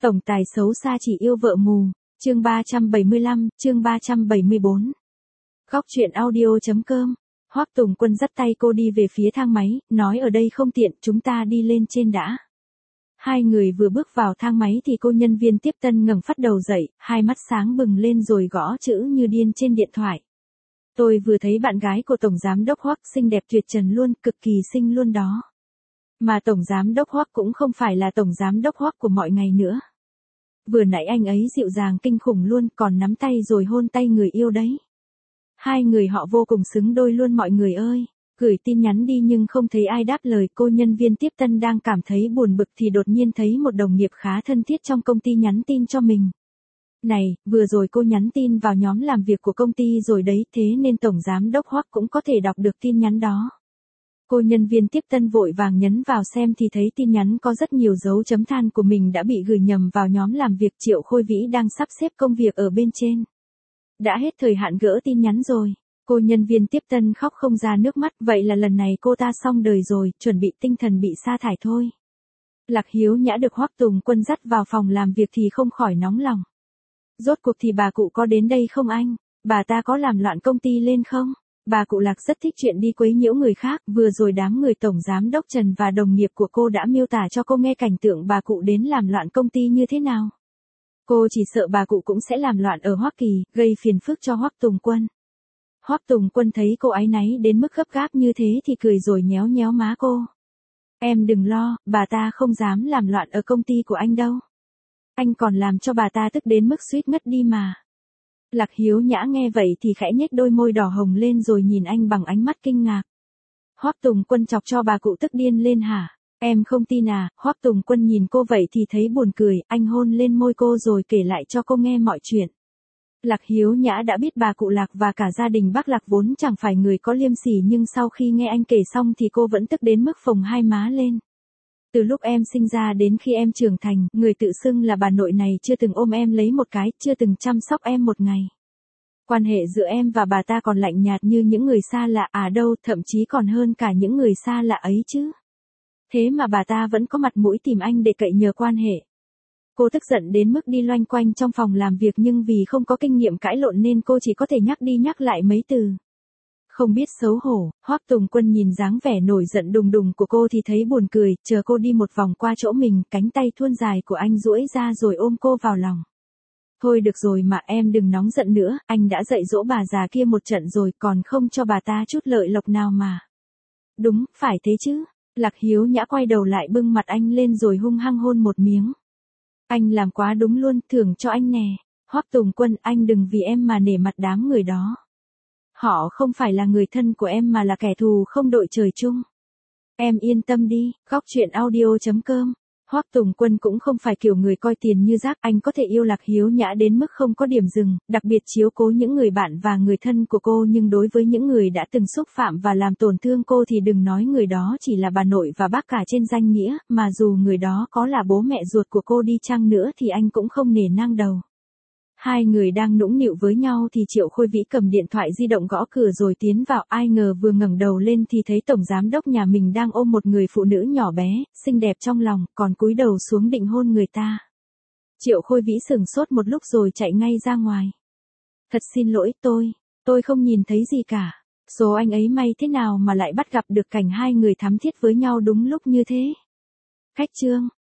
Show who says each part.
Speaker 1: Tổng tài xấu xa chỉ yêu vợ mù. Chương 375, chương 374. Góc truyện audio.com. Hoắc Tùng Quân dắt tay cô đi về phía thang máy, nói ở đây không tiện, chúng ta đi lên trên đã. Hai người vừa bước vào thang máy thì cô nhân viên tiếp tân ngẩng phát đầu dậy, hai mắt sáng bừng lên rồi gõ chữ như điên trên điện thoại. Tôi vừa thấy bạn gái của Tổng Giám đốc Hoắc xinh đẹp tuyệt trần luôn, cực kỳ xinh luôn đó. Mà Tổng Giám đốc Hoắc cũng không phải là Tổng Giám đốc Hoắc của mọi ngày nữa. Vừa nãy anh ấy dịu dàng kinh khủng luôn, còn nắm tay rồi hôn tay người yêu đấy. Hai người họ vô cùng xứng đôi luôn mọi người ơi. Gửi tin nhắn đi nhưng không thấy ai đáp lời. Cô nhân viên tiếp tân đang cảm thấy buồn bực thì đột nhiên thấy một đồng nghiệp khá thân thiết trong công ty nhắn tin cho mình. Này, vừa rồi cô nhắn tin vào nhóm làm việc của công ty rồi đấy, thế nên Tổng Giám đốc Hoắc cũng có thể đọc được tin nhắn đó. Cô nhân viên tiếp tân vội vàng nhấn vào xem thì thấy tin nhắn có rất nhiều dấu chấm than của mình đã bị gửi nhầm vào nhóm làm việc. Triệu Khôi Vĩ đang sắp xếp công việc ở bên trên. Đã hết thời hạn gỡ tin nhắn rồi. Cô nhân viên tiếp tân khóc không ra nước mắt, vậy là lần này cô ta xong đời rồi, chuẩn bị tinh thần bị sa thải thôi. Lạc Hiếu Nhã được Hoắc Tùng Quân dắt vào phòng làm việc thì không khỏi nóng lòng. Rốt cuộc thì bà cụ có đến đây không anh? Bà ta có làm loạn công ty lên không? Bà cụ Lạc rất thích chuyện đi quấy nhiễu người khác, vừa rồi đám người Tổng Giám đốc Trần và đồng nghiệp của cô đã miêu tả cho cô nghe cảnh tượng bà cụ đến làm loạn công ty như thế nào. Cô chỉ sợ bà cụ cũng sẽ làm loạn ở Hoa Kỳ, gây phiền phức cho Hoắc Tùng Quân. Hoắc Tùng Quân thấy cô áy náy đến mức gấp gáp như thế thì cười rồi nhéo nhéo má cô. Em đừng lo, bà ta không dám làm loạn ở công ty của anh đâu. Anh còn làm cho bà ta tức đến mức suýt ngất đi mà. Lạc Hiếu Nhã nghe vậy thì khẽ nhếch đôi môi đỏ hồng lên rồi nhìn anh bằng ánh mắt kinh ngạc. Hoắc Tùng Quân chọc cho bà cụ tức điên lên hả? Em không tin à? Hoắc Tùng Quân nhìn cô vậy thì thấy buồn cười, anh hôn lên môi cô rồi kể lại cho cô nghe mọi chuyện. Lạc Hiếu Nhã đã biết bà cụ Lạc và cả gia đình bác Lạc vốn chẳng phải người có liêm sỉ, nhưng sau khi nghe anh kể xong thì cô vẫn tức đến mức phồng hai má lên. Từ lúc em sinh ra đến khi em trưởng thành, người tự xưng là bà nội này chưa từng ôm em lấy một cái, chưa từng chăm sóc em một ngày. Quan hệ giữa em và bà ta còn lạnh nhạt như những người xa lạ à đâu, thậm chí còn hơn cả những người xa lạ ấy chứ. Thế mà bà ta vẫn có mặt mũi tìm anh để cậy nhờ quan hệ. Cô tức giận đến mức đi loanh quanh trong phòng làm việc, nhưng vì không có kinh nghiệm cãi lộn nên cô chỉ có thể nhắc đi nhắc lại mấy từ. Không biết xấu hổ. Hoắc Tùng Quân nhìn dáng vẻ nổi giận đùng đùng của cô thì thấy buồn cười, chờ cô đi một vòng qua chỗ mình, cánh tay thuôn dài của anh duỗi ra rồi ôm cô vào lòng. Thôi được rồi mà em đừng nóng giận nữa, anh đã dạy dỗ bà già kia một trận rồi, còn không cho bà ta chút lợi lộc nào mà. Đúng, phải thế chứ. Lạc Hiếu Nhã quay đầu lại bưng mặt anh lên rồi hung hăng hôn một miếng. Anh làm quá đúng luôn, thưởng cho anh nè. Hoắc Tùng Quân, anh đừng vì em mà nể mặt đám người đó. Họ không phải là người thân của em mà là kẻ thù không đội trời chung. Em yên tâm đi. Góc truyện audio.com. Hoắc Tùng Quân cũng không phải kiểu người coi tiền như rác, anh có thể yêu Lạc Hiếu Nhã đến mức không có điểm dừng, đặc biệt chiếu cố những người bạn và người thân của cô, nhưng đối với những người đã từng xúc phạm và làm tổn thương cô thì đừng nói người đó chỉ là bà nội và bác cả trên danh nghĩa, mà dù người đó có là bố mẹ ruột của cô đi chăng nữa thì anh cũng không nể nang đầu. Hai người đang nũng nịu với nhau thì Triệu Khôi Vĩ cầm điện thoại di động gõ cửa rồi tiến vào, ai ngờ vừa ngẩng đầu lên thì thấy Tổng Giám đốc nhà mình đang ôm một người phụ nữ nhỏ bé, xinh đẹp trong lòng, còn cúi đầu xuống định hôn người ta. Triệu Khôi Vĩ sửng sốt một lúc rồi chạy ngay ra ngoài. Thật xin lỗi, tôi không nhìn thấy gì cả. Số anh ấy may thế nào mà lại bắt gặp được cảnh hai người thắm thiết với nhau đúng lúc như thế. Khách trương.